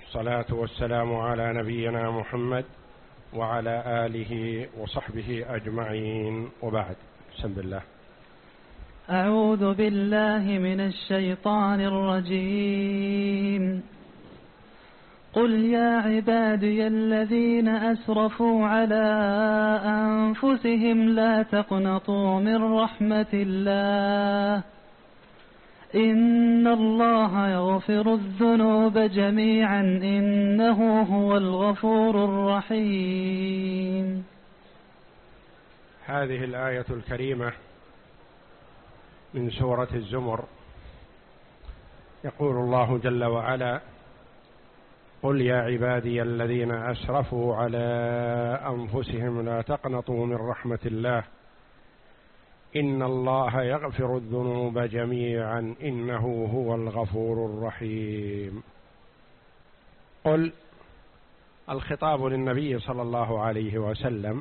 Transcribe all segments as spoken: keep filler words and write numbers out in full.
الصلاة والسلام على نبينا محمد وعلى آله وصحبه أجمعين، وبعد. بسم الله. أعوذ بالله من الشيطان الرجيم. قل يا عبادي الذين أسرفوا على أنفسهم لا تقنطوا من رحمة الله إن الله يغفر الذنوب جميعا إنه هو الغفور الرحيم. هذه الآية الكريمة من سورة الزمر، يقول الله جل وعلا: قل يا عبادي الذين أسرفوا على أنفسهم لا تقنطوا من رحمة الله إن الله يغفر الذنوب جميعا إنه هو الغفور الرحيم. قل، الخطاب للنبي صلى الله عليه وسلم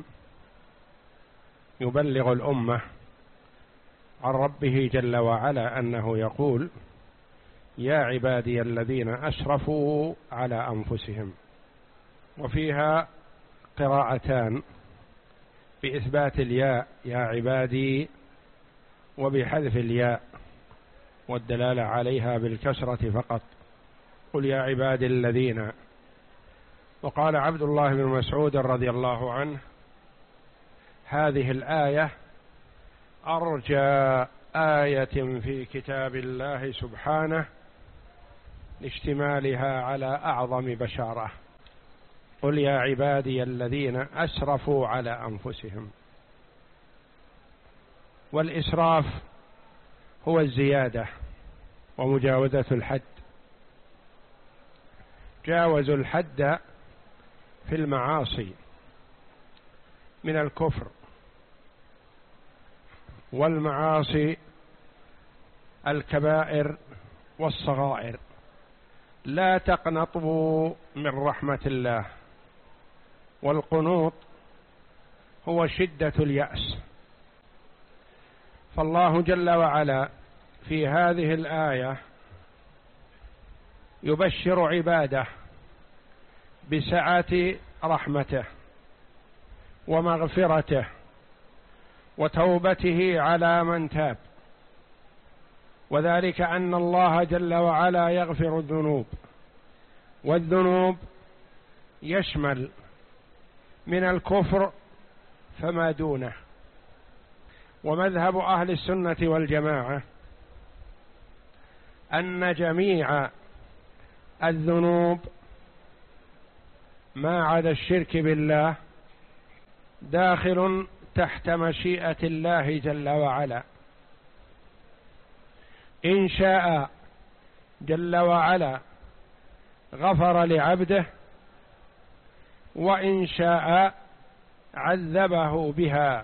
يبلغ الأمة عن ربه جل وعلا أنه يقول: يا عبادي الذين أسرفوا على أنفسهم. وفيها قراءتان بإثبات الياء يا عبادي، وبحذف الياء والدلالة عليها بالكسرة فقط. قل يا عبادي الذين. وقال عبد الله بن مسعود رضي الله عنه: هذه الآية أرجى آية في كتاب الله سبحانه لاشتمالها على أعظم بشارة. قل يا عبادي الذين أسرفوا على أنفسهم. والإسراف هو الزيادة ومجاوزة الحد. جاوزوا الحد في المعاصي من الكفر، والمعاصي الكبائر والصغائر. لا تقنطوا من رحمة الله. والقنوط هو شدة اليأس. فالله جل وعلا في هذه الآية يبشر عباده بسعة رحمته ومغفرته وتوبته على من تاب، وذلك أن الله جل وعلا يغفر الذنوب، والذنوب يشمل من الكفر فما دونه. ومذهب أهل السنة والجماعة أن جميع الذنوب ما عدا الشرك بالله داخل تحت مشيئة الله جل وعلا. إن شاء جل وعلا غفر لعبده، وإن شاء عذبه بها.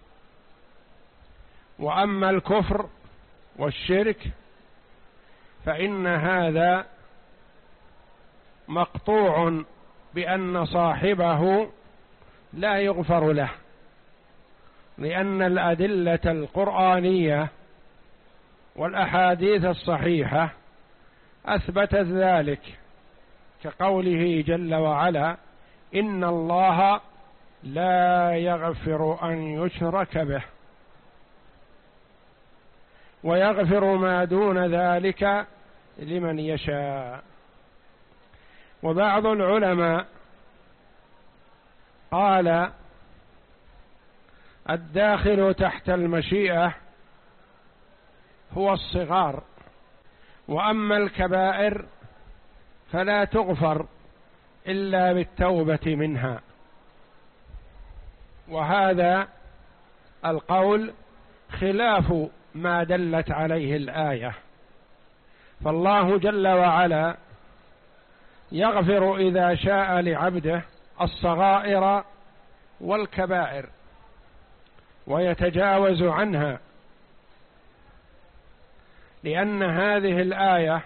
وأما الكفر والشرك فإن هذا مقطوع بأن صاحبه لا يغفر له، لأن الأدلة القرآنية والأحاديث الصحيحة أثبتت ذلك، كقوله جل وعلا: إن الله لا يغفر أن يشرك به ويغفر ما دون ذلك لمن يشاء. وبعض العلماء قال: الداخل تحت المشيئة هو الصغار، وأما الكبائر فلا تغفر إلا بالتوبة منها. وهذا القول خلاف ما دلت عليه الآية. فالله جل وعلا يغفر إذا شاء لعبده الصغائر والكبائر ويتجاوز عنها، لأن هذه الآية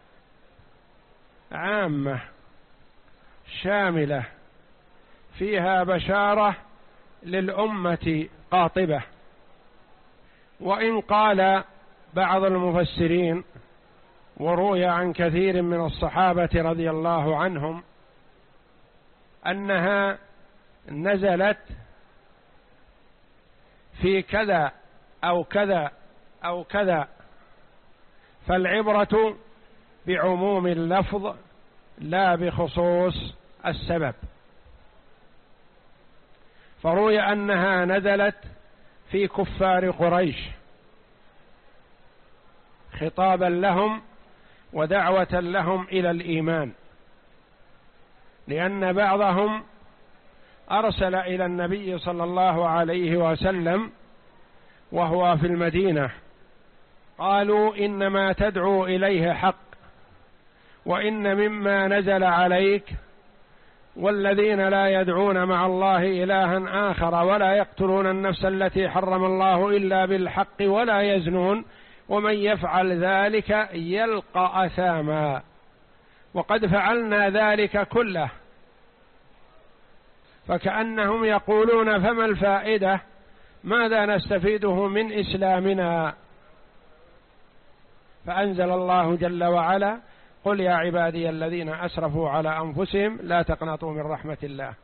عامة شاملة فيها بشارة للأمة قاطبة. وإن قال بعض المفسرين وروي عن كثير من الصحابة رضي الله عنهم أنها نزلت في كذا أو كذا أو كذا، فالعبرة بعموم اللفظ لا بخصوص السبب. فروي أنها نزلت في كفار قريش خطابا لهم ودعوة لهم إلى الإيمان، لأن بعضهم أرسل إلى النبي صلى الله عليه وسلم وهو في المدينة، قالوا إنما تدعو إليه حق، وإن مما نزل عليك والذين لا يدعون مع الله إلها آخر ولا يقتلون النفس التي حرم الله إلا بالحق ولا يزنون ومن يفعل ذلك يلقى أثاما، وقد فعلنا ذلك كله. فكأنهم يقولون فما الفائدة، ماذا نستفيده من إسلامنا؟ فأنزل الله جل وعلا: قل يا عبادي الذين أسرفوا على أنفسهم لا تقنطوا من رحمة الله.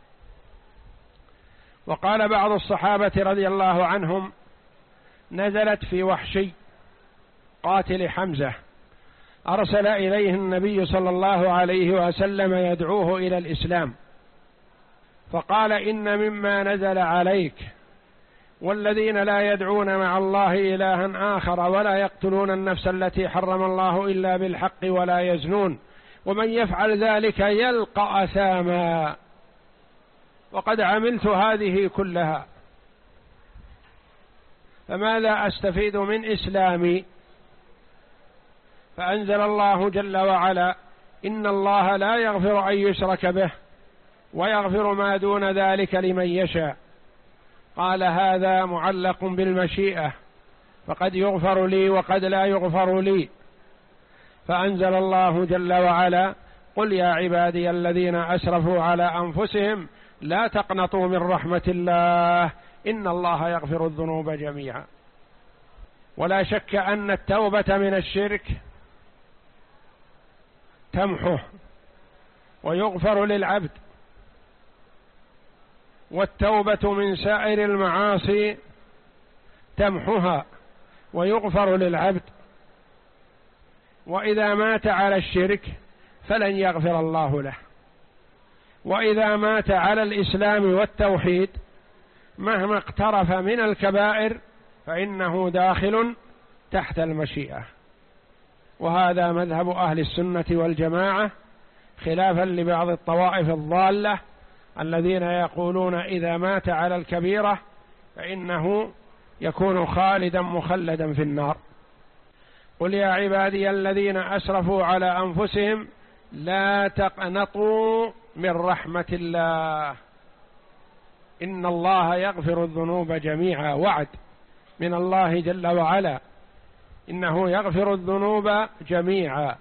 وقال بعض الصحابة رضي الله عنهم: نزلت في وحشي قاتل حمزة، أرسل إليه النبي صلى الله عليه وسلم يدعوه إلى الإسلام، فقال: إن مما نزل عليك والذين لا يدعون مع الله إلها آخر ولا يقتلون النفس التي حرم الله إلا بالحق ولا يزنون ومن يفعل ذلك يلقى أثاما، وقد عملت هذه كلها، فماذا أستفيد من إسلامي؟ فأنزل الله جل وعلا: إن الله لا يغفر أن يشرك به ويغفر ما دون ذلك لمن يشاء. قال: هذا معلق بالمشيئة، فقد يغفر لي وقد لا يغفر لي. فأنزل الله جل وعلا: قل يا عبادي الذين أسرفوا على أنفسهم لا تقنطوا من رحمة الله إن الله يغفر الذنوب جميعا. ولا شك أن التوبة من الشرك تمحه ويغفر للعبد، والتوبة من سائر المعاصي تمحها ويغفر للعبد، وإذا مات على الشرك فلن يغفر الله له، وإذا مات على الإسلام والتوحيد مهما اقترف من الكبائر فإنه داخل تحت المشيئة. وهذا مذهب أهل السنة والجماعة، خلافا لبعض الطوائف الضالة الذين يقولون إذا مات على الكبيرة فإنه يكون خالدا مخلدا في النار. قل يا عبادي الذين أسرفوا على أنفسهم لا تقنطوا من رحمة الله إن الله يغفر الذنوب جميعا. وعد من الله جل وعلا إنه يغفر الذنوب جميعا،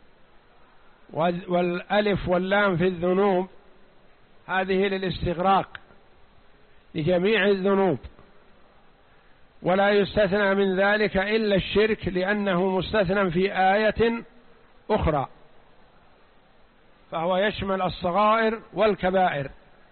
والألف واللام في الذنوب هذه للاستغراق لجميع الذنوب، ولا يستثنى من ذلك إلا الشرك لأنه مستثنى في آية أخرى، فهو يشمل الصغائر والكبائر.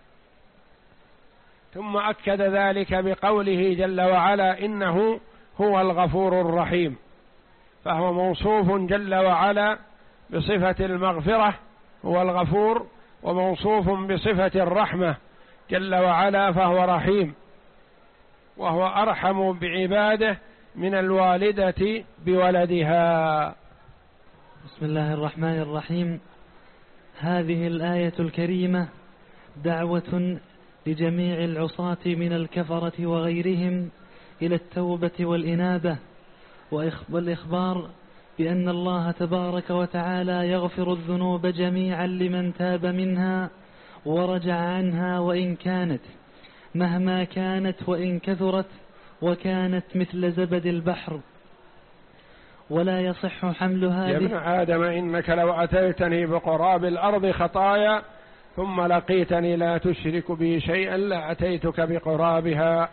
ثم أكد ذلك بقوله جل وعلا إنه هو الغفور الرحيم، فهو موصوف جل وعلا بصفة المغفرة هو الغفور، وموصوف بصفة الرحمة جل وعلا فهو رحيم، وهو أرحم بعباده من الوالدة بولدها. بسم الله الرحمن الرحيم. هذه الآية الكريمة دعوة لجميع العصاة من الكفرة وغيرهم إلى التوبة والإنابة، والإخبار بأن الله تبارك وتعالى يغفر الذنوب جميعا لمن تاب منها ورجع عنها وإن كانت مهما كانت وإن كثرت وكانت مثل زبد البحر. ولا يصح حمل هذه. يا ابن آدم إنك لو أتيتني بقراب الأرض خطايا ثم لقيتني لا تشرك بي شيئا لأتيتك بقرابها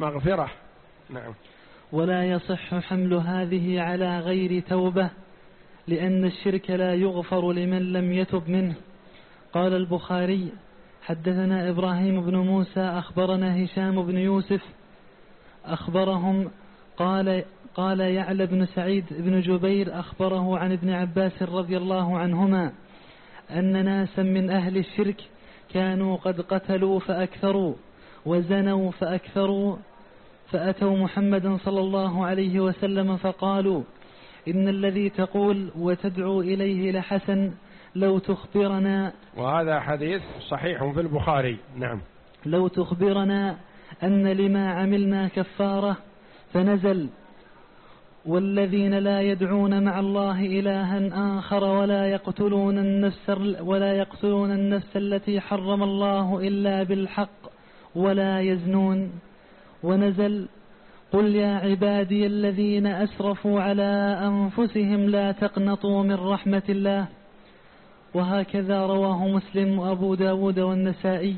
مغفرة. نعم. ولا يصح حمل هذه على غير توبة لأن الشرك لا يغفر لمن لم يتب منه. قال البخاري: حدثنا إبراهيم بن موسى أخبرنا هشام بن يوسف أخبرهم قال قال يعلى بن سعيد بن جبير أخبره عن ابن عباس رضي الله عنهما أن ناسا من أهل الشرك كانوا قد قتلوا فأكثروا وزنوا فأكثروا، فأتوا محمدا صلى الله عليه وسلم فقالوا: إن الذي تقول وتدعو إليه لحسن، لو تخبرنا. وهذا حديث صحيح في البخاري. نعم. لو تخبرنا أن لما عملنا كفارة. فنزل: والذين لا يدعون مع الله إلها آخر ولا يقتلون النفس ولا يقتلون النفس التي حرم الله إلا بالحق ولا يزنون. ونزل: قل يا عبادي الذين أسرفوا على أنفسهم لا تقنطوا من رحمة الله. وهكذا رواه مسلم وأبو داود والنسائي.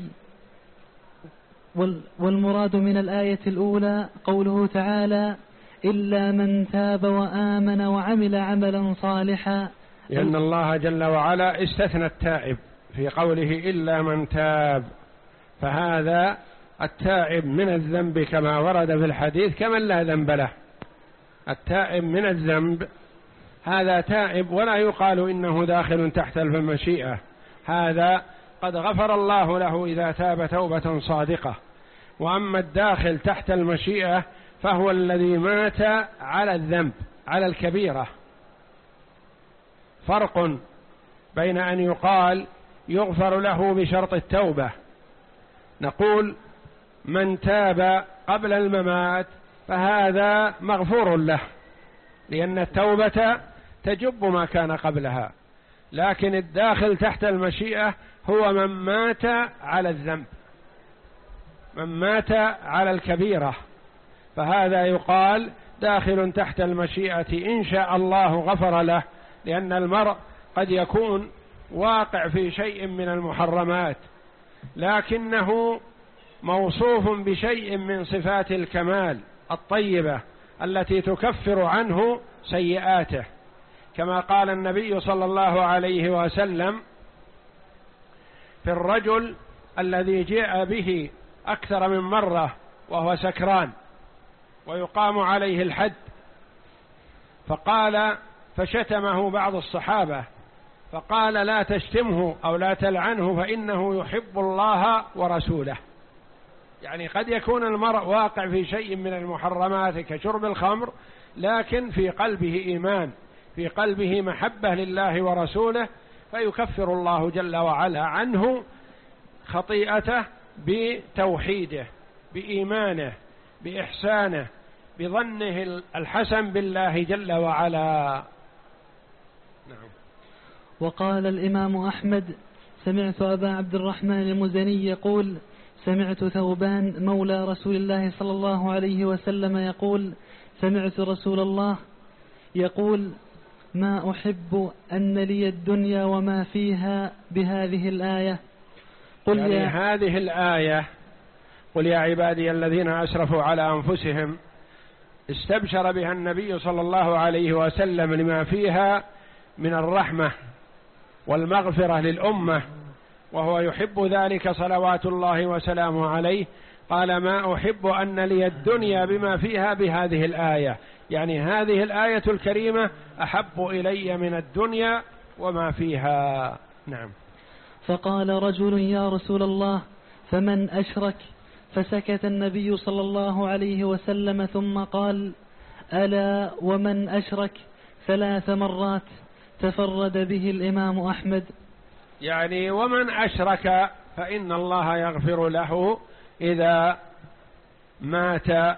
والمراد من الآية الأولى قوله تعالى: إلا من تاب وآمن وعمل عملا صالحا، لأن الله جل وعلا استثنى التائب في قوله إلا من تاب، فهذا التائب من الذنب كما ورد في الحديث كمن لا ذنب له. التائب من الذنب هذا تائب ولا يقال إنه داخل تحت المشيئة، هذا قد غفر الله له إذا تاب توبة صادقة. وأما الداخل تحت المشيئة فهو الذي مات على الذنب، على الكبيرة. فرق بين أن يقال يغفر له بشرط التوبة، نقول من تاب قبل الممات فهذا مغفور له لأن التوبة تجب ما كان قبلها، لكن الداخل تحت المشيئة هو من مات على الذنب، من مات على الكبيرة، فهذا يقال داخل تحت المشيئة إن شاء الله غفر له، لأن المرء قد يكون واقع في شيء من المحرمات لكنه موصوف بشيء من صفات الكمال الطيبة التي تكفر عنه سيئاته، كما قال النبي صلى الله عليه وسلم في الرجل الذي جاء به أكثر من مرة وهو سكران ويقام عليه الحد، فقال فشتمه بعض الصحابة فقال: لا تشتمه أو لا تلعنه فإنه يحب الله ورسوله. يعني قد يكون المرء واقع في شيء من المحرمات كشرب الخمر، لكن في قلبه إيمان، في قلبه محبة لله ورسوله، فيكفر الله جل وعلا عنه خطيئته بتوحيده، بإيمانه، بإحسانه، بظنه الحسن بالله جل وعلا. نعم. وقال الإمام أحمد: سمعت أبا عبد الرحمن المزني يقول: سمعت ثوبان مولى رسول الله صلى الله عليه وسلم يقول: سمعت رسول الله يقول: ما أحب أن لي الدنيا وما فيها بهذه الآية. قل يعني يا هذه الآية قل يا عبادي الذين أسرفوا على أنفسهم استبشر بها النبي صلى الله عليه وسلم لما فيها من الرحمة والمغفرة للأمة، وهو يحب ذلك صلوات الله وسلامه عليه. قال: ما أحب أن لي الدنيا بما فيها بهذه الآية، يعني هذه الآية الكريمة أحب إلي من الدنيا وما فيها. نعم. فقال رجل: يا رسول الله فمن أشرك؟ فسكت النبي صلى الله عليه وسلم ثم قال: ألا ومن أشرك ثلاث مرات. تفرد به الإمام أحمد. يعني ومن أشرك فإن الله يغفر له إذا مات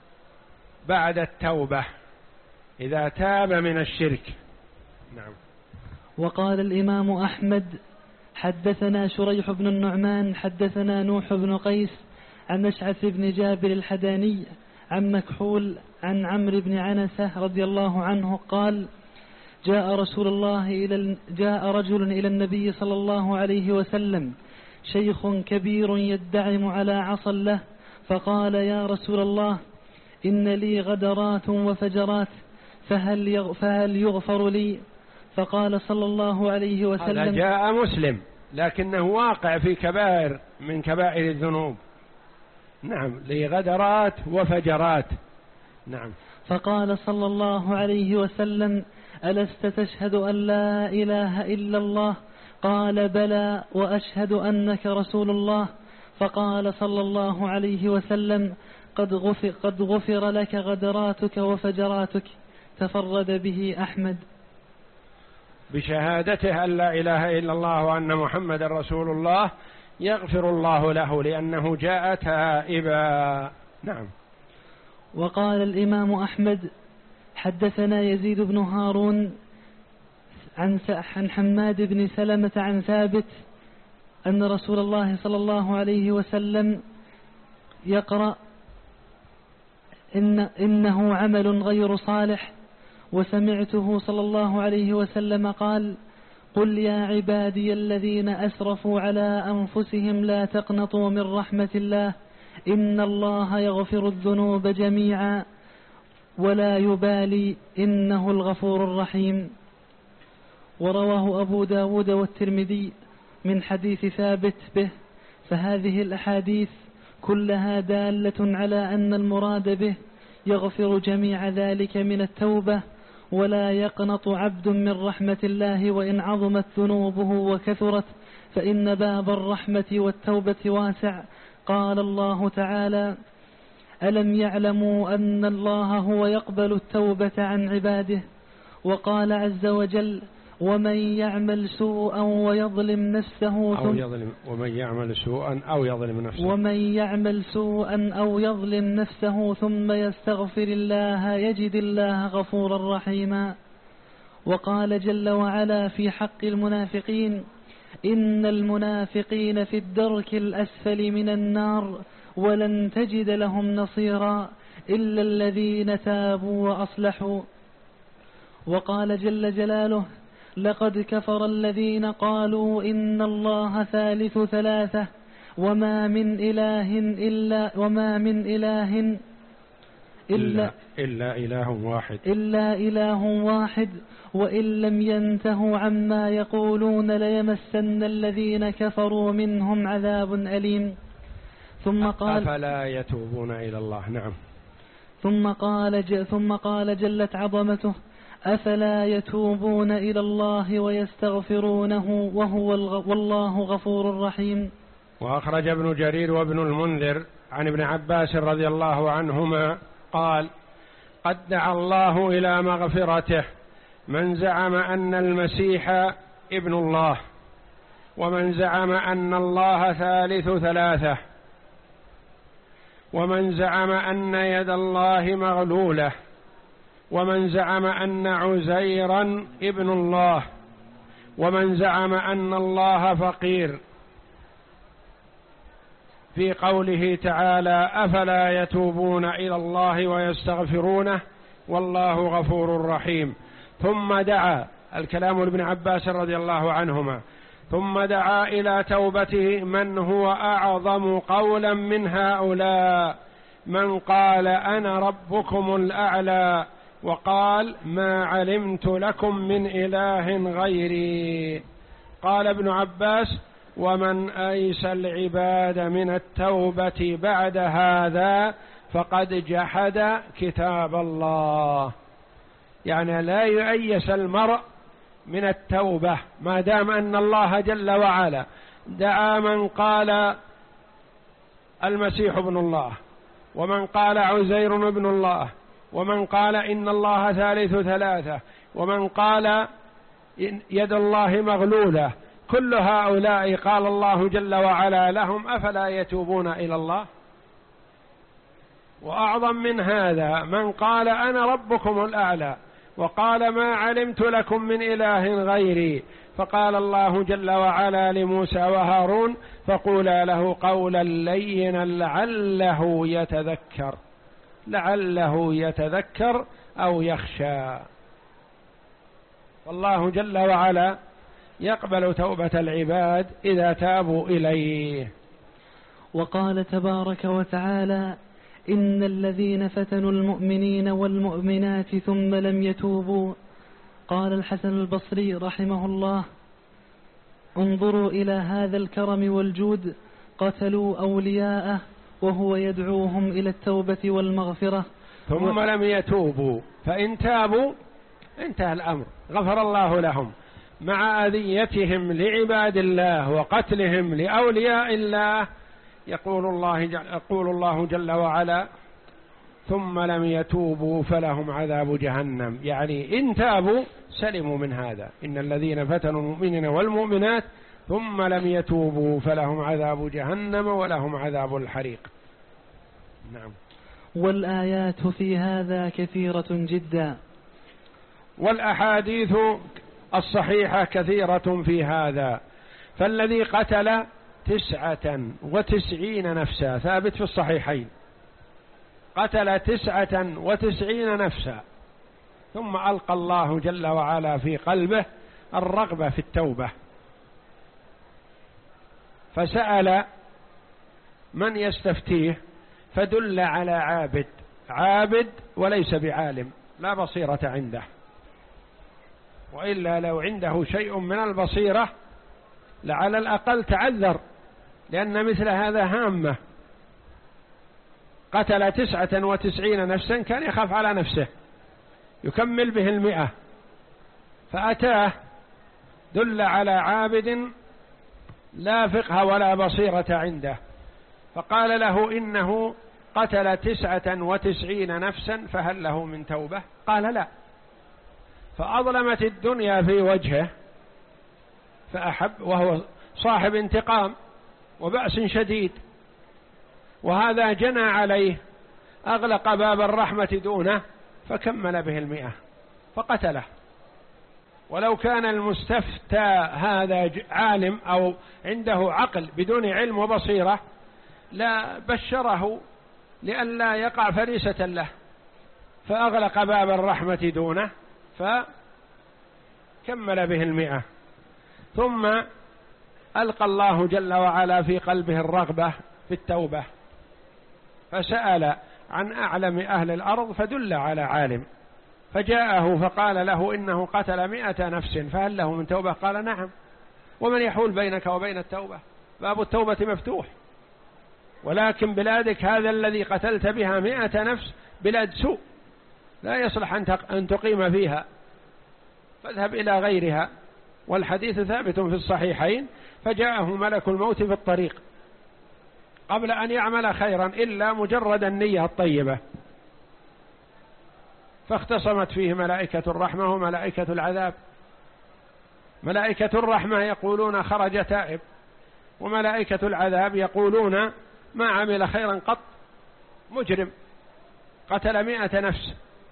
بعد التوبة، إذا تاب من الشرك. نعم. وقال الإمام أحمد: حدثنا شريح بن النعمان حدثنا نوح بن قيس عن أشعث بن جابر الحداني عن مكحول عن عمرو بن عنسة رضي الله عنه قال: جاء رسول الله إلى جاء رجل إلى النبي صلى الله عليه وسلم شيخ كبير يدعم على عصا له، فقال: يا رسول الله إن لي غدرات وفجرات فهل فهل يغفر لي؟ فقال صلى الله عليه وسلم: هذا جاء مسلم لكنه واقع في كبائر من كبائر الذنوب. نعم، لغدرات وفجرات. نعم. فقال صلى الله عليه وسلم: ألست تشهد أن لا إله إلا الله؟ قال: بلى، وأشهد أنك رسول الله. فقال صلى الله عليه وسلم: قد غفر, قد غفر لك غدراتك وفجراتك. تفرد به أحمد. بشهادته أن لا إله إلا الله وأن محمد رسول الله يغفر الله له لأنه جاء تائبا. نعم. وقال الإمام أحمد: حدثنا يزيد بن هارون عن عن حماد بن سلمة عن ثابت أن رسول الله صلى الله عليه وسلم يقرأ: إن إنه عمل غير صالح. وسمعته صلى الله عليه وسلم قال: قل يا عبادي الذين أسرفوا على أنفسهم لا تقنطوا من رحمة الله إن الله يغفر الذنوب جميعا ولا يبالي إنه الغفور الرحيم. ورواه أبو داود والترمذي من حديث ثابت به. فهذه الأحاديث كلها دالة على أن المراد به يغفر جميع ذلك من التوبة، ولا يقنط عبد من رحمة الله وإن عظمت ذنوبه وكثرت، فإن باب الرحمة والتوبة واسع. قال الله تعالى: ألم يعلموا أن الله هو يقبل التوبة عن عباده. وقال عز وجل: ومن يعمل سوءا ويظلم نفسه أو يظلم ومن يعمل سوءا أو يظلم نفسه ومن يعمل سوءا أو يظلم نفسه ثم يستغفر الله يجد الله غفورا رحيما. وقال جل وعلا في حق المنافقين: إن المنافقين في الدرك الأسفل من النار ولن تجد لهم نصيرا إلا الذين تابوا وأصلحوا. وقال جل جلاله: لقد كفر الذين قالوا إن الله ثالث ثلاثة وما من إله إلا وما من إله إلا إلا, إلا إله واحد إلا إله واحد وإن لم ينتهوا عما يقولون ليمسن الذين كفروا منهم عذاب أليم. ثم قال: أفلا يتوبون إلى الله. نعم. ثم قال ثم قال جلت عظمته: أفلا يتوبون إلى الله ويستغفرونه وهو والله غفور رحيم. وأخرج ابن جرير وابن المنذر عن ابن عباس رضي الله عنهما قال: قد دعا الله إلى مغفرته من زعم أن المسيح ابن الله، ومن زعم أن الله ثالث ثلاثة، ومن زعم أن يد الله مغلولة، ومن زعم أن عزيرا ابن الله، ومن زعم أن الله فقير، في قوله تعالى: أفلا يتوبون إلى الله ويستغفرونه والله غفور رحيم. ثم دعا، الكلام لابن عباس رضي الله عنهما، ثم دعا إلى توبته من هو أعظم قولا من هؤلاء، من قال: أنا ربكم الأعلى، وقال: ما علمت لكم من إله غيري. قال ابن عباس: ومن أيس العباد من التوبة بعد هذا فقد جحد كتاب الله. يعني لا يؤيس المرء من التوبة ما دام أن الله جل وعلا دعا من قال المسيح ابن الله، ومن قال عزير ابن الله، ومن قال إن الله ثالث ثلاثة، ومن قال يد الله مغلولة. كل هؤلاء قال الله جل وعلا لهم: أفلا يتوبون إلى الله؟ وأعظم من هذا من قال: أنا ربكم الأعلى، وقال: ما علمت لكم من إله غيري. فقال الله جل وعلا لموسى وهارون: فقولا له قولا لينا لعله يتذكر لعله يتذكر أو يخشى. والله جل وعلا يقبل توبة العباد إذا تابوا إليه. وقال تبارك وتعالى: إن الذين فتنوا المؤمنين والمؤمنات ثم لم يتوبوا قال الحسن البصري رحمه الله: انظروا إلى هذا الكرم والجود، قتلوا أولياءه وهو يدعوهم إلى التوبة والمغفرة ثم و... لم يتوبوا، فإن تابوا انتهى الأمر، غفر الله لهم، مع أذيتهم لعباد الله وقتلهم لأولياء الله. يقول الله جل, يقول الله جل وعلا: ثم لم يتوبوا فلهم عذاب جهنم، يعني إن تابوا سلموا من هذا. إن الذين فتنوا المؤمنين والمؤمنات ثم لم يتوبوا فلهم عذاب جهنم ولهم عذاب الحريق. نعم. والآيات في هذا كثيرة جدا، والأحاديث الصحيحة كثيرة في هذا. فالذي قتل تسعة وتسعين نفسا، ثابت في الصحيحين، قتل تسعة وتسعين نفسا، ثم ألقى الله جل وعلا في قلبه الرغبة في التوبة، فسأل من يستفتيه، فدل على عابد، عابد وليس بعالم، لا بصيرة عنده، وإلا لو عنده شيء من البصيرة لعلى الأقل تعذر، لأن مثل هذا هامة. قتل تسعة وتسعين نفسا، كان يخاف على نفسه يكمل به المئة، فأتاه دل على عابد لا فقه ولا بصيرة عنده، فقال له إنه قتل تسعة وتسعين نفسا فهل له من توبة؟ قال لا، فأظلمت الدنيا في وجهه فأحب، وهو صاحب انتقام وبأس شديد، وهذا جنى عليه، أغلق باب الرحمة دونه فكمل به المئة فقتله. ولو كان المستفتى هذا عالم أو عنده عقل بدون علم وبصيرة لا بشره لئلا يقع فريسة له، فأغلق باب الرحمة دونه فكمل به المئة. ثم ألقى الله جل وعلا في قلبه الرغبة في التوبة، فسأل عن أعلم أهل الأرض فدل على عالم، فجاءه فقال له إنه قتل مئة نفس فهل له من توبة؟ قال نعم. ومن يحول بينك وبين التوبة؟ باب التوبة مفتوح، ولكن بلادك هذا الذي قتلت بها مئة نفس بلاد سوء لا يصلح أن تقيم فيها، فاذهب إلى غيرها. والحديث ثابت في الصحيحين: فجاءه ملك الموت في الطريق قبل أن يعمل خيرا إلا مجرد النية الطيبة، فاختصمت فيه ملائكة الرحمة وملائكة العذاب. ملائكة الرحمة يقولون خرج تائب، وملائكة العذاب يقولون ما عمل خيرا قط، مجرم قتل مئة نفس.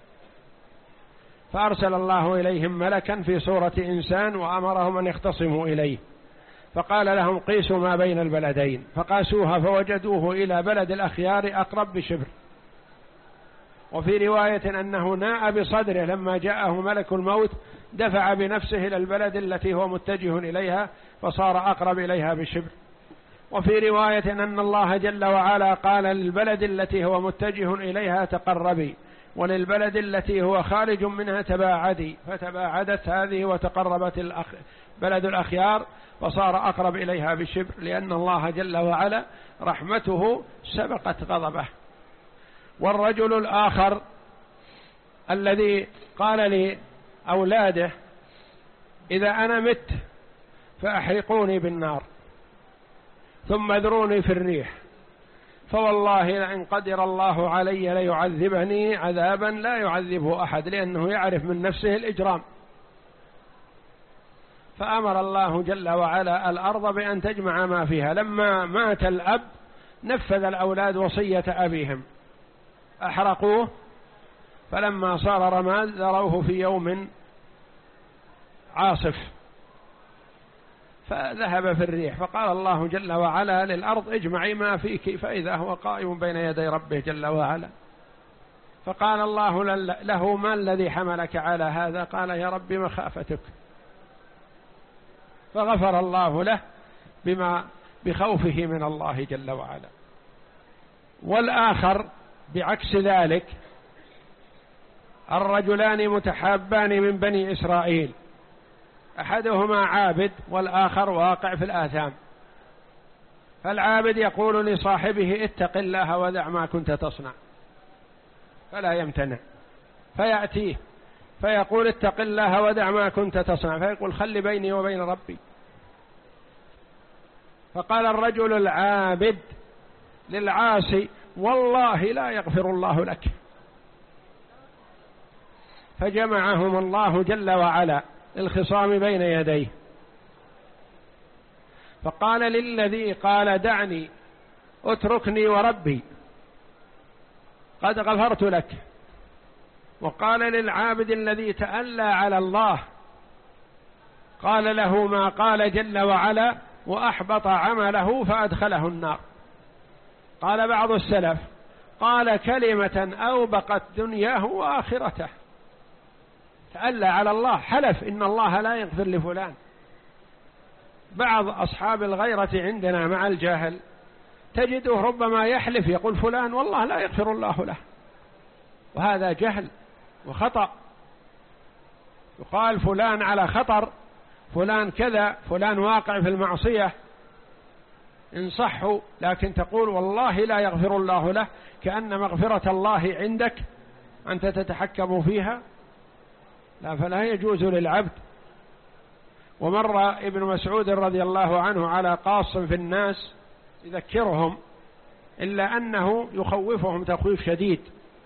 فأرسل الله إليهم ملكا في صورة إنسان وأمرهم أن يختصموا إليه، فقال لهم قيسوا ما بين البلدين، فقاسوها فوجدوه إلى بلد الأخيار أقرب بشبر. وفي رواية أنه ناء بصدره لما جاءه ملك الموت، دفع بنفسه إلى البلد التي هو متجه إليها فصار أقرب إليها بشبر. وفي رواية أن الله جل وعلا قال للبلد التي هو متجه إليها تقربي، وللبلد التي هو خارج منها تباعدي، فتباعدت هذه وتقربت الأخ... بلد الأخيار فصار أقرب إليها بالشبر، لأن الله جل وعلا رحمته سبقت غضبه. والرجل الآخر الذي قال لأولاده إذا أنا مت فأحرقوني بالنار ثم اذروني في الريح، فوالله لئن قدر الله علي ليعذبني عذابا لا يعذبه أحد، لأنه يعرف من نفسه الإجرام. فأمر الله جل وعلا الأرض بأن تجمع ما فيها. لما مات الأب نفذ الأولاد وصية أبيهم، أحرقوه، فلما صار رماد ذروه في يوم عاصف فذهب في الريح، فقال الله جل وعلا للأرض اجمعي ما فيك، فإذا هو قائم بين يدي ربه جل وعلا. فقال الله له ما الذي حملك على هذا؟ قال يا رب مخافتك، فغفر الله له بما بخوفه من الله جل وعلا. والآخر بعكس ذلك الرجلان متحابان من بني إسرائيل، أحدهما عابد والآخر واقع في الآثام، فالعابد يقول لصاحبه اتق الله ودع ما كنت تصنع، فلا يمتنع، فيأتيه فيقول اتق الله ودع ما كنت تصنع، فيقول خلي بيني وبين ربي. فقال الرجل العابد للعاصي والله لا يغفر الله لك، فجمعهم الله جل وعلا الخصام بين يديه، فقال للذي قال دعني اتركني وربي قد غفرت لك، وقال للعابد الذي تألى على الله قال له ما قال جل وعلا وأحبط عمله فأدخله النار. قال بعض السلف قال كلمة أوبقت دنياه وآخرته، تألى على الله، حلف إن الله لا يغفر لفلان. بعض أصحاب الغيرة عندنا مع الجاهل تجده ربما يحلف يقول فلان والله لا يغفر الله له، وهذا جهل وخطأ. يقال فلان على خطر، فلان كذا، فلان واقع في المعصية إن صحوا، لكن تقول والله لا يغفر الله له كأن مغفرة الله عندك أنت تتحكم فيها، لا، فلا يجوز للعبد. ومر ابن مسعود رضي الله عنه على قاص في الناس يذكرهم، إلا أنه يخوفهم تخويف شديد،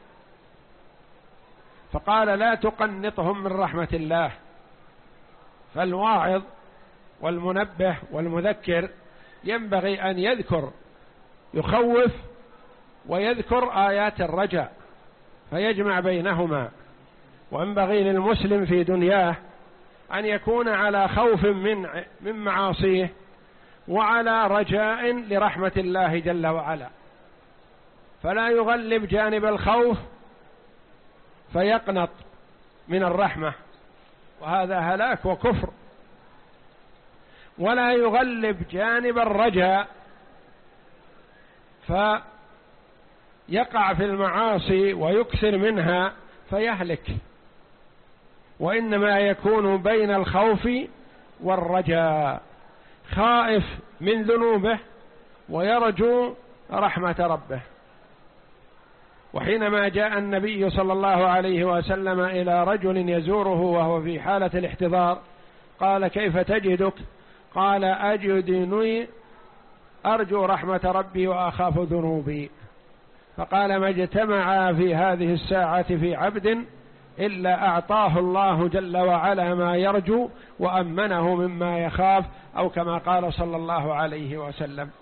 فقال لا تقنطهم من رحمة الله. فالواعظ والمنبه والمذكر ينبغي أن يذكر، يخوف ويذكر آيات الرجاء فيجمع بينهما. وينبغي للمسلم في دنياه أن يكون على خوف من من معاصيه وعلى رجاء لرحمة الله جل وعلا، فلا يغلب جانب الخوف فيقنط من الرحمة، وهذا هلاك وكفر، ولا يغلب جانب الرجاء فيقع في المعاصي ويكثر منها فيهلك، وإنما يكون بين الخوف والرجاء، خائف من ذنوبه ويرجو رحمة ربه. وحينما جاء النبي صلى الله عليه وسلم إلى رجل يزوره وهو في حالة الاحتضار قال كيف تجدك؟ قال أجدني أرجو رحمة ربي وأخاف ذنوبي. فقال ما اجتمع في هذه الساعة في عبد إلا أعطاه الله جل وعلا ما يرجو وأمنه مما يخاف، أو كما قال صلى الله عليه وسلم.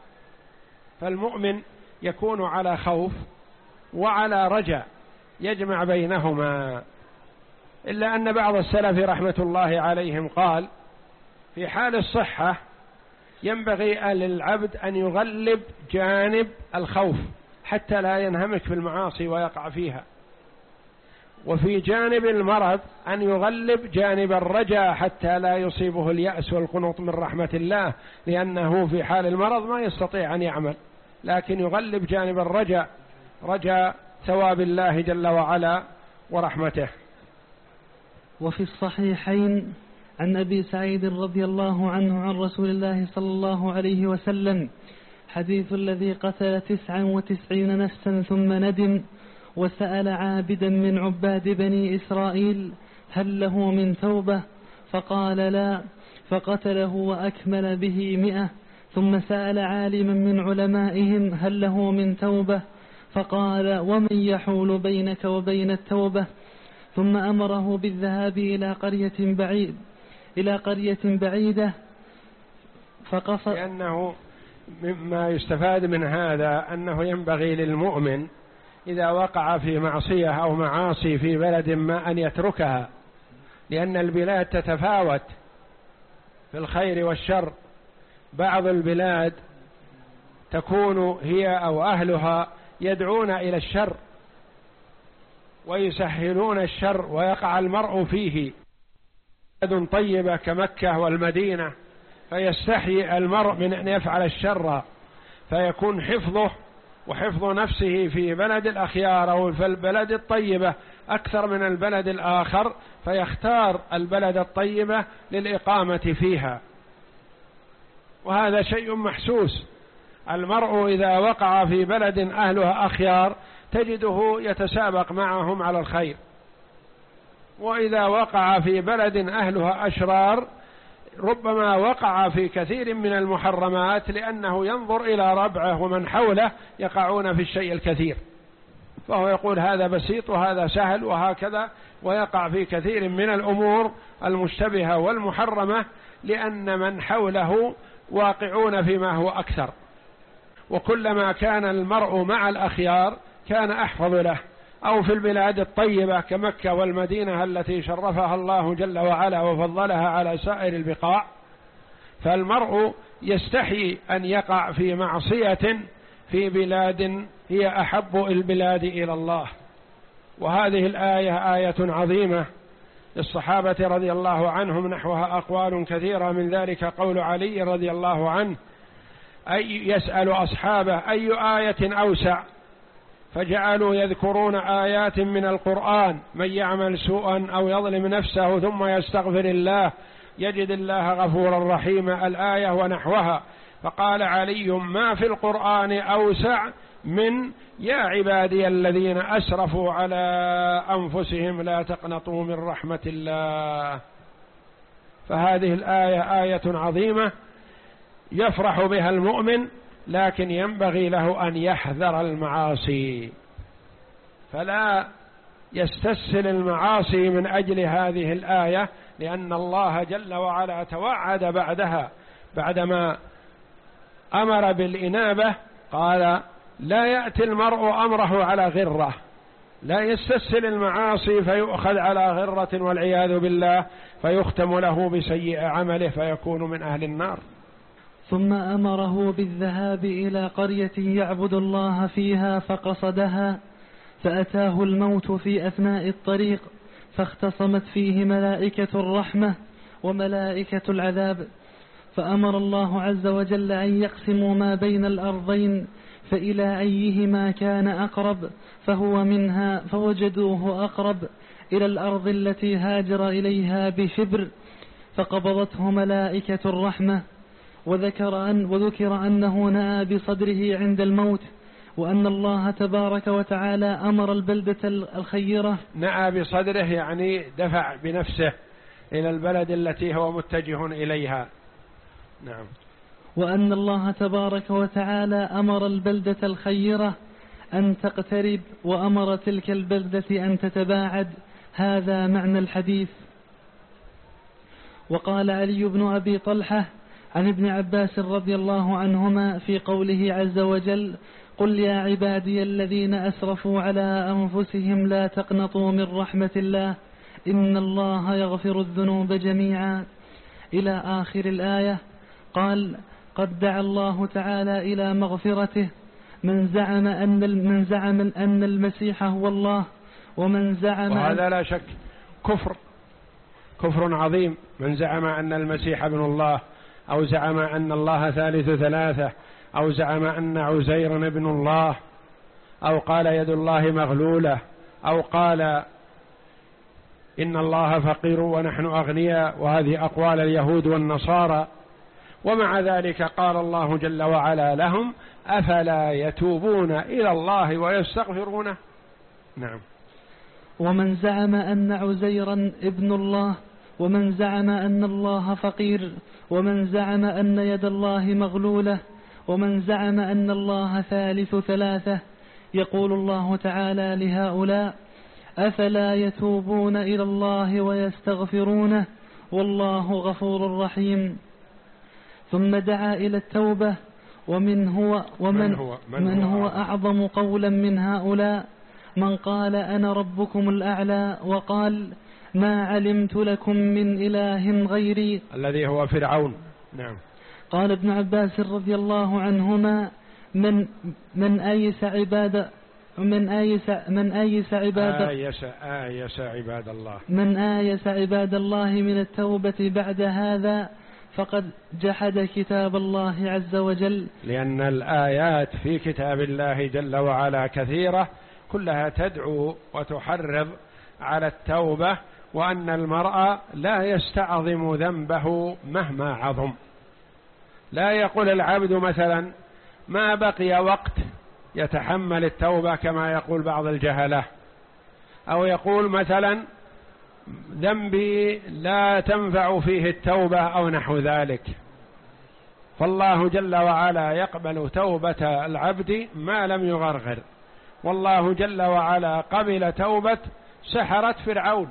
فالمؤمن يكون على خوف وعلى رجاء يجمع بينهما، إلا أن بعض السلف رحمة الله عليهم قال في حال الصحة ينبغي للعبد أن يغلب جانب الخوف حتى لا ينهمك في المعاصي ويقع فيها، وفي جانب المرض أن يغلب جانب الرجاء حتى لا يصيبه اليأس والقنوط من رحمة الله، لأنه في حال المرض ما يستطيع أن يعمل، لكن يغلب جانب الرجاء، رجاء ثواب الله جل وعلا ورحمته. وفي الصحيحين عن أبي سعيد رضي الله عنه عن رسول الله صلى الله عليه وسلم حديث الذي قتل تسعا وتسعين نفسا ثم ندم وسأل عابدا من عباد بني إسرائيل هل له من توبة؟ فقال لا، فقتله وأكمل به مئة، ثم سأل عالما من علمائهم هل له من توبة؟ فقال ومن يحول بينك وبين التوبة؟ ثم أمره بالذهاب إلى قرية بعيد إلى قرية بعيدة فقصد. لأنه مما يستفاد من هذا أنه ينبغي للمؤمن إذا وقع في معصية أو معاصي في بلد ما أن يتركها، لأن البلاد تتفاوت في الخير والشر. بعض البلاد تكون هي أو أهلها يدعون إلى الشر ويسهلون الشر ويقع المرء فيه، بلد طيبة كمكة والمدينة فيستحي المرء من أن يفعل الشر، فيكون حفظه وحفظ نفسه في بلد الأخيار أو في البلد الطيبة أكثر من البلد الآخر فيختار البلد الطيبة للإقامة فيها، وهذا شيء محسوس. المرء إذا وقع في بلد أهلها أخيار تجده يتسابق معهم على الخير، وإذا وقع في بلد أهلها أشرار ربما وقع في كثير من المحرمات، لأنه ينظر إلى ربعه ومن حوله يقعون في الشيء الكثير، فهو يقول هذا بسيط وهذا سهل وهكذا، ويقع في كثير من الأمور المشتبهة والمحرمة لأن من حوله واقعون فيما هو أكثر. وكلما كان المرء مع الأخيار كان أحفظ له، أو في البلاد الطيبة كمكة والمدينة التي شرفها الله جل وعلا وفضلها على سائر البقاع، فالمرء يستحي أن يقع في معصية في بلاد هي أحب البلاد إلى الله. وهذه الآية آية عظيمة للصحابة رضي الله عنهم، نحوها أقوال كثيرة، من ذلك قول علي رضي الله عنه أي يسأل أصحابه أي آية أوسع، فجعلوا يذكرون آيات من القرآن: من يعمل سوءا أو يظلم نفسه ثم يستغفر الله يجد الله غفورا رحيما، الآية ونحوها. فقال علي: ما في القرآن أوسع من يا عبادي الذين أسرفوا على أنفسهم لا تقنطوا من رحمة الله. فهذه الآية آية عظيمة يفرح بها المؤمن، لكن ينبغي له أن يحذر المعاصي، فلا يستسهل المعاصي من أجل هذه الآية، لأن الله جل وعلا توعد بعدها بعدما أمر بالإنابة قال: لا يأتي المرء أمره على غرة، لا يستسهل المعاصي فيؤخذ على غرة والعياذ بالله، فيختم له بسيء عمله فيكون من أهل النار. ثم أمره بالذهاب إلى قرية يعبد الله فيها فقصدها، فأتاه الموت في أثناء الطريق، فاختصمت فيه ملائكة الرحمة وملائكة العذاب، فأمر الله عز وجل أن يقسموا ما بين الأرضين، فإلى أيهما كان أقرب فهو منها، فوجدوه أقرب إلى الأرض التي هاجر إليها بشبر، فقبضته ملائكة الرحمة. وذكر, أن وذكر أنه نأى بصدره عند الموت، وأن الله تبارك وتعالى أمر البلدة الخيرة. نأى بصدره يعني دفع بنفسه إلى البلد التي هو متجه إليها. نعم. وأن الله تبارك وتعالى أمر البلدة الخيرة أن تقترب، وأمر تلك البلدة أن تتباعد. هذا معنى الحديث. وقال علي بن أبي طلحة عن ابن عباس رضي الله عنهما في قوله عز وجل: قل يا عبادي الذين أسرفوا على أنفسهم لا تقنطوا من رحمة الله إن الله يغفر الذنوب جميعا، إلى آخر الآية. قال: قد دعا الله تعالى إلى مغفرته من زعم أن من زعم أن المسيح هو الله، ومن زعم وهذا لا شك كفر كفر عظيم، من زعم أن المسيح ابن الله، أو زعم أن الله ثالث ثلاثة، أو زعم أن عزير ابن الله، أو قال يد الله مغلولة، أو قال إن الله فقير ونحن أغنياء، وهذه أقوال اليهود والنصارى. ومع ذلك قال الله جل وعلا لهم: أفلا يتوبون إلى الله ويستغفرونه. نعم. ومن زعم أن عزيرا ابن الله، ومن زعم أن الله فقير، ومن زعم أن يد الله مغلولة، ومن زعم أن الله ثالث ثلاثة، يقول الله تعالى لهؤلاء: أفلا يتوبون إلى الله ويستغفرونه والله غفور رحيم. ثم دعا إلى التوبة. ومن هو ومن من هو, من من هو أعظم قولا من هؤلاء من قال أنا ربكم الأعلى، وقال: ما علمت لكم من إله غيري، الذي هو فرعون. نعم. قال ابن عباس رضي الله عنهما: من من أيس عباد من أيس من أيس عباد آيس آيس عباد الله من آيس عباد الله من التوبة بعد هذا فقد جحد كتاب الله عز وجل. لأن الآيات في كتاب الله جل وعلا كثيرة، كلها تدعو وتحرض على التوبة، وأن المرء لا يستعظم ذنبه مهما عظم. لا يقول العبد مثلا ما بقي وقت يتحمل التوبة كما يقول بعض الجهلة، أو يقول مثلا ذنبي لا تنفع فيه التوبة أو نحو ذلك. فالله جل وعلا يقبل توبة العبد ما لم يغرغر. والله جل وعلا قبل توبة سحرة فرعون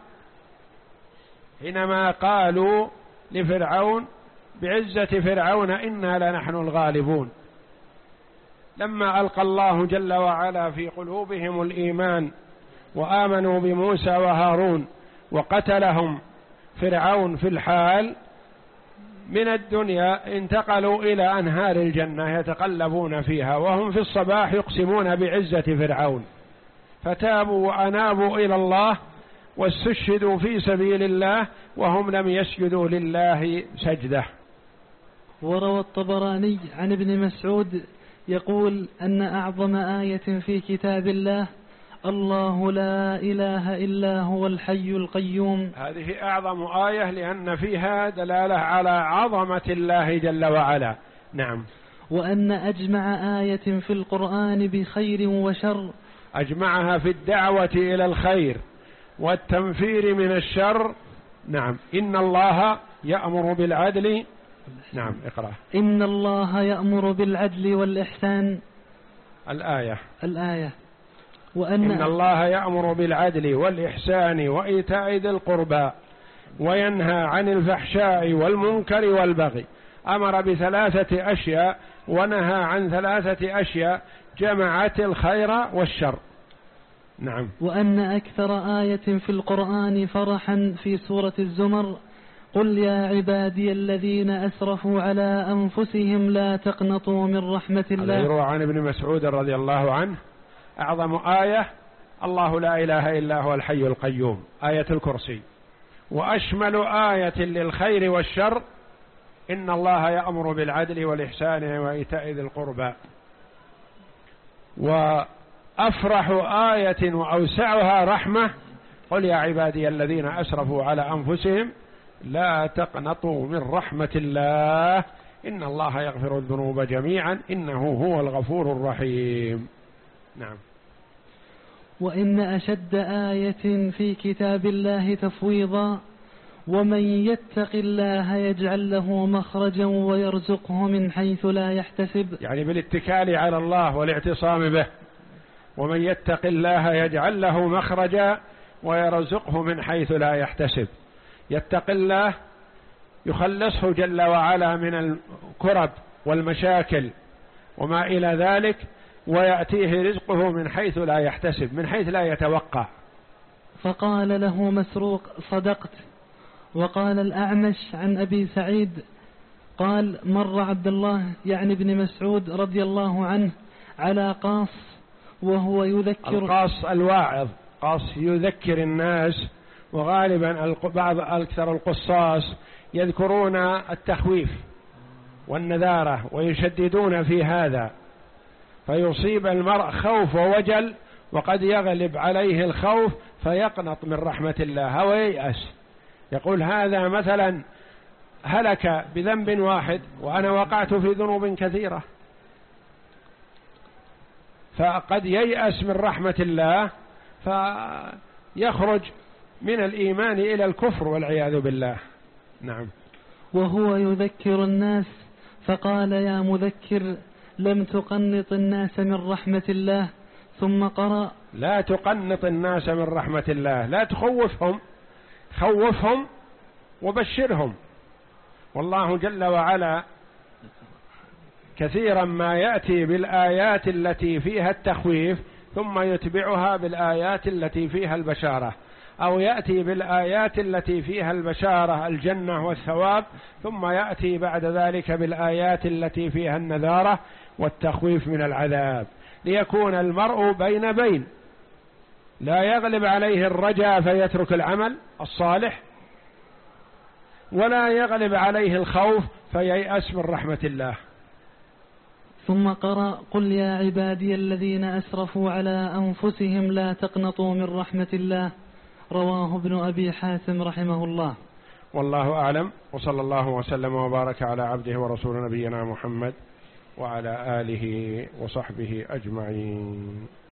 حينما قالوا لفرعون بعزة فرعون إنا لنحن الغالبون، لما ألقى الله جل وعلا في قلوبهم الإيمان وآمنوا بموسى وهارون وقتلهم فرعون في الحال من الدنيا، انتقلوا إلى أنهار الجنة يتقلبون فيها وهم في الصباح يقسمون بعزة فرعون، فتابوا وأنابوا إلى الله واستشهدوا في سبيل الله وهم لم يسجدوا لله سجدة. وروى الطبراني عن ابن مسعود يقول أن أعظم آية في كتاب الله الله لا إله إلا هو الحي القيوم. هذه أعظم آية لأن فيها دلالة على عظمة الله جل وعلا. نعم. وأن أجمع آية في القرآن بخير وشر، أجمعها في الدعوة إلى الخير والتنفير من الشر. نعم. إن الله يأمر بالعدل. نعم اقرأ. إن الله يأمر بالعدل والإحسان. الآية الآية. وأن إن الله يأمر بالعدل والإحسان وإيتاء ذي القربى وينهى عن الفحشاء والمنكر والبغي. أمر بثلاثة أشياء ونهى عن ثلاثة أشياء جمعت الخير والشر. نعم. وأن أكثر آية في القرآن فرحا في سورة الزمر قل يا عبادي الذين أسرفوا على أنفسهم لا تقنطوا من رحمة الله. يروى عن ابن مسعود رضي الله عنه أعظم آية الله لا إله إلا هو الحي القيوم، آية الكرسي. وأشمل آية للخير والشر إن الله يأمر بالعدل والإحسان وإيتاء ذي القربى. وأفرح آية وأوسعها رحمة قل يا عبادي الذين أسرفوا على أنفسهم لا تقنطوا من رحمة الله إن الله يغفر الذنوب جميعا إنه هو الغفور الرحيم. نعم. وإن أشد آية في كتاب الله تفويضا ومن يتق الله يجعل له مخرجا ويرزقه من حيث لا يحتسب، يعني بالاتكال على الله والاعتصام به. ومن يتق الله يجعل له مخرجا ويرزقه من حيث لا يحتسب. يتق الله يخلصه جل وعلا من الكرب والمشاكل وما إلى ذلك، ويأتيه رزقه من حيث لا يحتسب، من حيث لا يتوقع. فقال له مسروق صدقت. وقال الأعمش عن أبي سعيد قال مر عبد الله يعني ابن مسعود رضي الله عنه على قاص وهو يذكر. القاص الواعظ، قاص يذكر الناس، وغالبا بعض أكثر القصاص يذكرون التخويف والنذارة ويشددون في هذا، فيصيب المرء خوف ووجل وقد يغلب عليه الخوف فيقنط من رحمة الله وييأس، يقول هذا مثلا هلك بذنب واحد وأنا وقعت في ذنوب كثيرة، فقد ييأس من رحمة الله فيخرج من الإيمان إلى الكفر والعياذ بالله. نعم. وهو يذكر الناس فقال يا مذكر لم تقنط الناس من رحمة الله، ثم قرأ لا تقنط الناس من رحمة الله، لا تخوفهم، خوفهم وبشرهم. والله جل وعلا كثيرا ما يأتي بالآيات التي فيها التخويف ثم يتبعها بالآيات التي فيها البشارة، أو يأتي بالآيات التي فيها البشارة الجنة والثواب ثم يأتي بعد ذلك بالآيات التي فيها النذارة والتخويف من العذاب، ليكون المرء بين بين، لا يغلب عليه الرجاء فيترك العمل الصالح، ولا يغلب عليه الخوف فييأس من رحمة الله. ثم قرأ قل يا عبادي الذين أسرفوا على أنفسهم لا تقنطوا من رحمة الله. رواه ابن أبي حاتم رحمه الله. والله أعلم، وصلى الله وسلم وبارك على عبده ورسول نبينا محمد وعلى آله وصحبه أجمعين.